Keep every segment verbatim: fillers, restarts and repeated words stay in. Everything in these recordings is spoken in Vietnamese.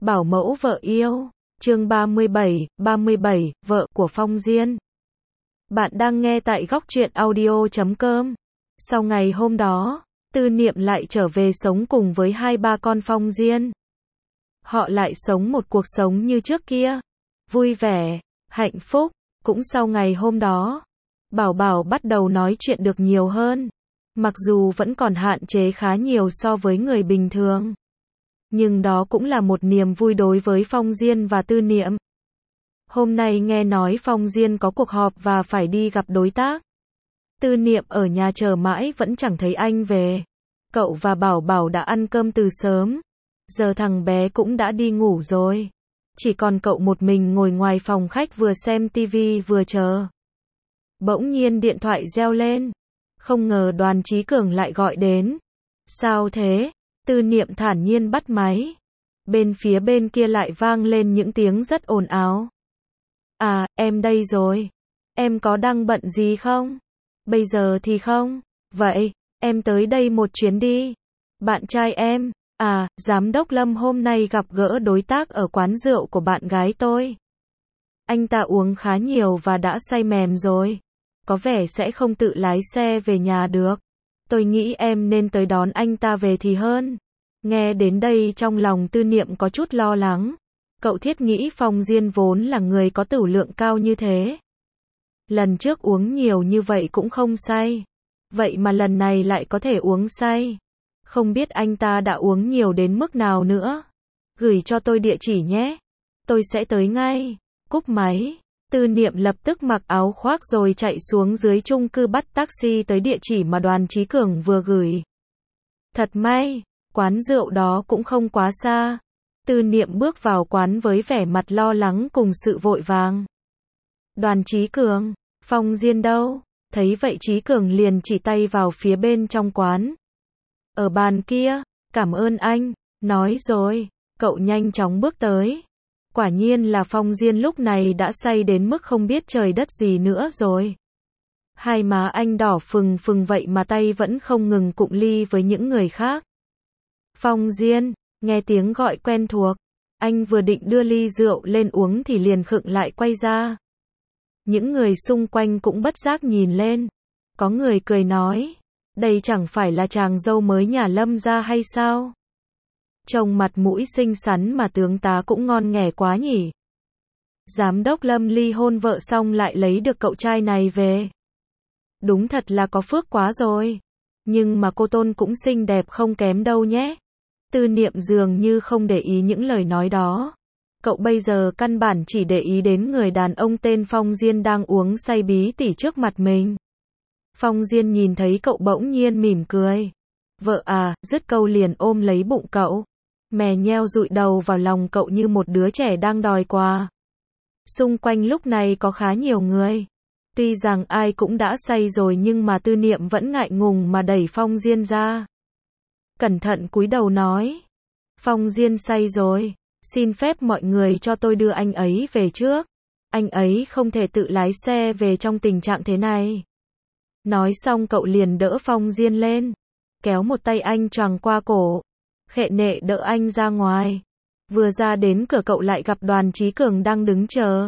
Bảo mẫu vợ yêu. Chương ba mươi bảy, ba mươi bảy, vợ của Phong Diên. Bạn đang nghe tại góc truyện audio chấm com. Sau ngày hôm đó, Tư Niệm lại trở về sống cùng với hai ba con Phong Diên. Họ lại sống một cuộc sống như trước kia. Vui vẻ, hạnh phúc. Cũng sau ngày hôm đó, Bảo Bảo bắt đầu nói chuyện được nhiều hơn. Mặc dù vẫn còn hạn chế khá nhiều so với người bình thường. Nhưng đó cũng là một niềm vui đối với Phong Diên và Tư Niệm. Hôm nay nghe nói Phong Diên có cuộc họp và phải đi gặp đối tác. Tư Niệm ở nhà chờ mãi vẫn chẳng thấy anh về. Cậu và Bảo Bảo đã ăn cơm từ sớm. Giờ thằng bé cũng đã đi ngủ rồi. Chỉ còn cậu một mình ngồi ngoài phòng khách vừa xem tivi vừa chờ. Bỗng nhiên điện thoại reo lên. Không ngờ Đoàn Chí Cường lại gọi đến. Sao thế? Tư Niệm thản nhiên bắt máy. Bên phía bên kia lại vang lên những tiếng rất ồn ào. À, em đây rồi. Em có đang bận gì không? Bây giờ thì không. Vậy, em tới đây một chuyến đi. Bạn trai em, à, Giám đốc Lâm hôm nay gặp gỡ đối tác ở quán rượu của bạn gái tôi. Anh ta uống khá nhiều và đã say mềm rồi. Có vẻ sẽ không tự lái xe về nhà được. Tôi nghĩ em nên tới đón anh ta về thì hơn. Nghe đến đây trong lòng Tư Niệm có chút lo lắng. Cậu thiết nghĩ Phong Diên vốn là người có tửu lượng cao như thế. Lần trước uống nhiều như vậy cũng không say. Vậy mà lần này lại có thể uống say. Không biết anh ta đã uống nhiều đến mức nào nữa. Gửi cho tôi địa chỉ nhé. Tôi sẽ tới ngay. Cúp máy. Tư Niệm lập tức mặc áo khoác rồi chạy xuống dưới chung cư bắt taxi tới địa chỉ mà Đoàn Chí Cường vừa gửi. Thật may, quán rượu đó cũng không quá xa. Tư Niệm bước vào quán với vẻ mặt lo lắng cùng sự vội vàng. Đoàn Chí Cường, Phong Diên đâu? Thấy vậy Chí Cường liền chỉ tay vào phía bên trong quán. Ở bàn kia, cảm ơn anh, nói rồi, cậu nhanh chóng bước tới. Quả nhiên là Phong Diên lúc này đã say đến mức không biết trời đất gì nữa rồi. Hai má anh đỏ phừng phừng vậy mà tay vẫn không ngừng cụng ly với những người khác. Phong Diên, nghe tiếng gọi quen thuộc, anh vừa định đưa ly rượu lên uống thì liền khựng lại quay ra. Những người xung quanh cũng bất giác nhìn lên. Có người cười nói, đây chẳng phải là chàng dâu mới nhà Lâm gia hay sao? Trông mặt mũi xinh xắn mà tướng tá cũng ngon nghẻ quá nhỉ. Giám đốc Lâm ly hôn vợ xong lại lấy được cậu trai này về. Đúng thật là có phước quá rồi. Nhưng mà cô Tôn cũng xinh đẹp không kém đâu nhé. Tư Niệm dường như không để ý những lời nói đó. Cậu bây giờ căn bản chỉ để ý đến người đàn ông tên Phong Diên đang uống say bí tỉ trước mặt mình. Phong Diên nhìn thấy cậu bỗng nhiên mỉm cười. Vợ à, dứt câu liền ôm lấy bụng cậu. Mè nheo dụi đầu vào lòng cậu như một đứa trẻ đang đòi quà. Xung quanh lúc này có khá nhiều người. Tuy rằng ai cũng đã say rồi nhưng mà Tư Niệm vẫn ngại ngùng mà đẩy Phong Diên ra. Cẩn thận cúi đầu nói. Phong Diên say rồi, xin phép mọi người cho tôi đưa anh ấy về trước. Anh ấy không thể tự lái xe về trong tình trạng thế này. Nói xong cậu liền đỡ Phong Diên lên. Kéo một tay anh choàng qua cổ. Khệ nệ đỡ anh ra ngoài. Vừa ra đến cửa cậu lại gặp Đoàn Chí Cường đang đứng chờ.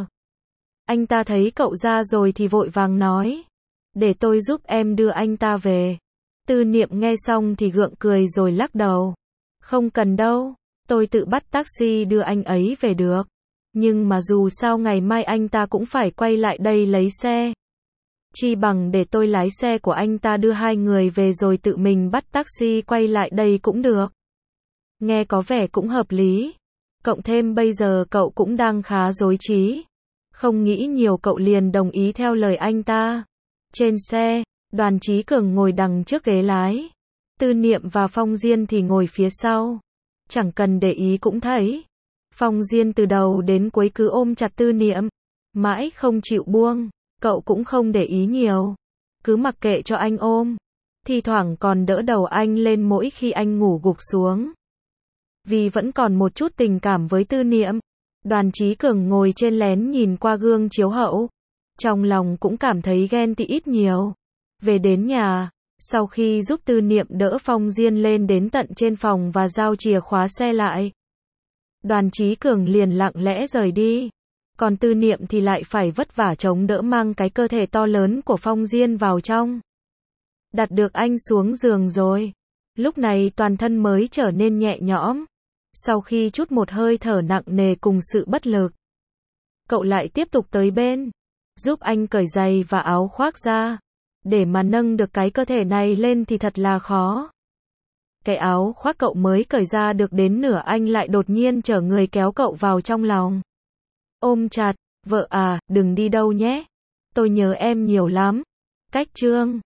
Anh ta thấy cậu ra rồi thì vội vàng nói. Để tôi giúp em đưa anh ta về. Tư Niệm nghe xong thì gượng cười rồi lắc đầu. Không cần đâu, tôi tự bắt taxi đưa anh ấy về được. Nhưng mà dù sao ngày mai anh ta cũng phải quay lại đây lấy xe. Chi bằng để tôi lái xe của anh ta đưa hai người về rồi tự mình bắt taxi quay lại đây cũng được. Nghe có vẻ cũng hợp lý. Cộng thêm bây giờ cậu cũng đang khá rối trí. Không nghĩ nhiều cậu liền đồng ý theo lời anh ta. Trên xe, Đoàn Chí Cường ngồi đằng trước ghế lái. Tư Niệm và Phong Diên thì ngồi phía sau. Chẳng cần để ý cũng thấy. Phong Diên từ đầu đến cuối cứ ôm chặt Tư Niệm. Mãi không chịu buông. Cậu cũng không để ý nhiều. Cứ mặc kệ cho anh ôm. Thì thoảng còn đỡ đầu anh lên mỗi khi anh ngủ gục xuống. Vì vẫn còn một chút tình cảm với Tư Niệm. Đoàn Chí Cường ngồi trên lén nhìn qua gương chiếu hậu. Trong lòng cũng cảm thấy ghen tị ít nhiều. Về đến nhà, sau khi giúp Tư Niệm đỡ Phong Diên lên đến tận trên phòng và giao chìa khóa xe lại. Đoàn Chí Cường liền lặng lẽ rời đi. Còn Tư Niệm thì lại phải vất vả chống đỡ mang cái cơ thể to lớn của Phong Diên vào trong. Đặt được anh xuống giường rồi. Lúc này toàn thân mới trở nên nhẹ nhõm. Sau khi chút một hơi thở nặng nề cùng sự bất lực, cậu lại tiếp tục tới bên, giúp anh cởi giày và áo khoác ra. Để mà nâng được cái cơ thể này lên thì thật là khó. Cái áo khoác cậu mới cởi ra được đến nửa anh lại đột nhiên chở người kéo cậu vào trong lòng. Ôm chặt, vợ à, đừng đi đâu nhé. Tôi nhớ em nhiều lắm. Cách chương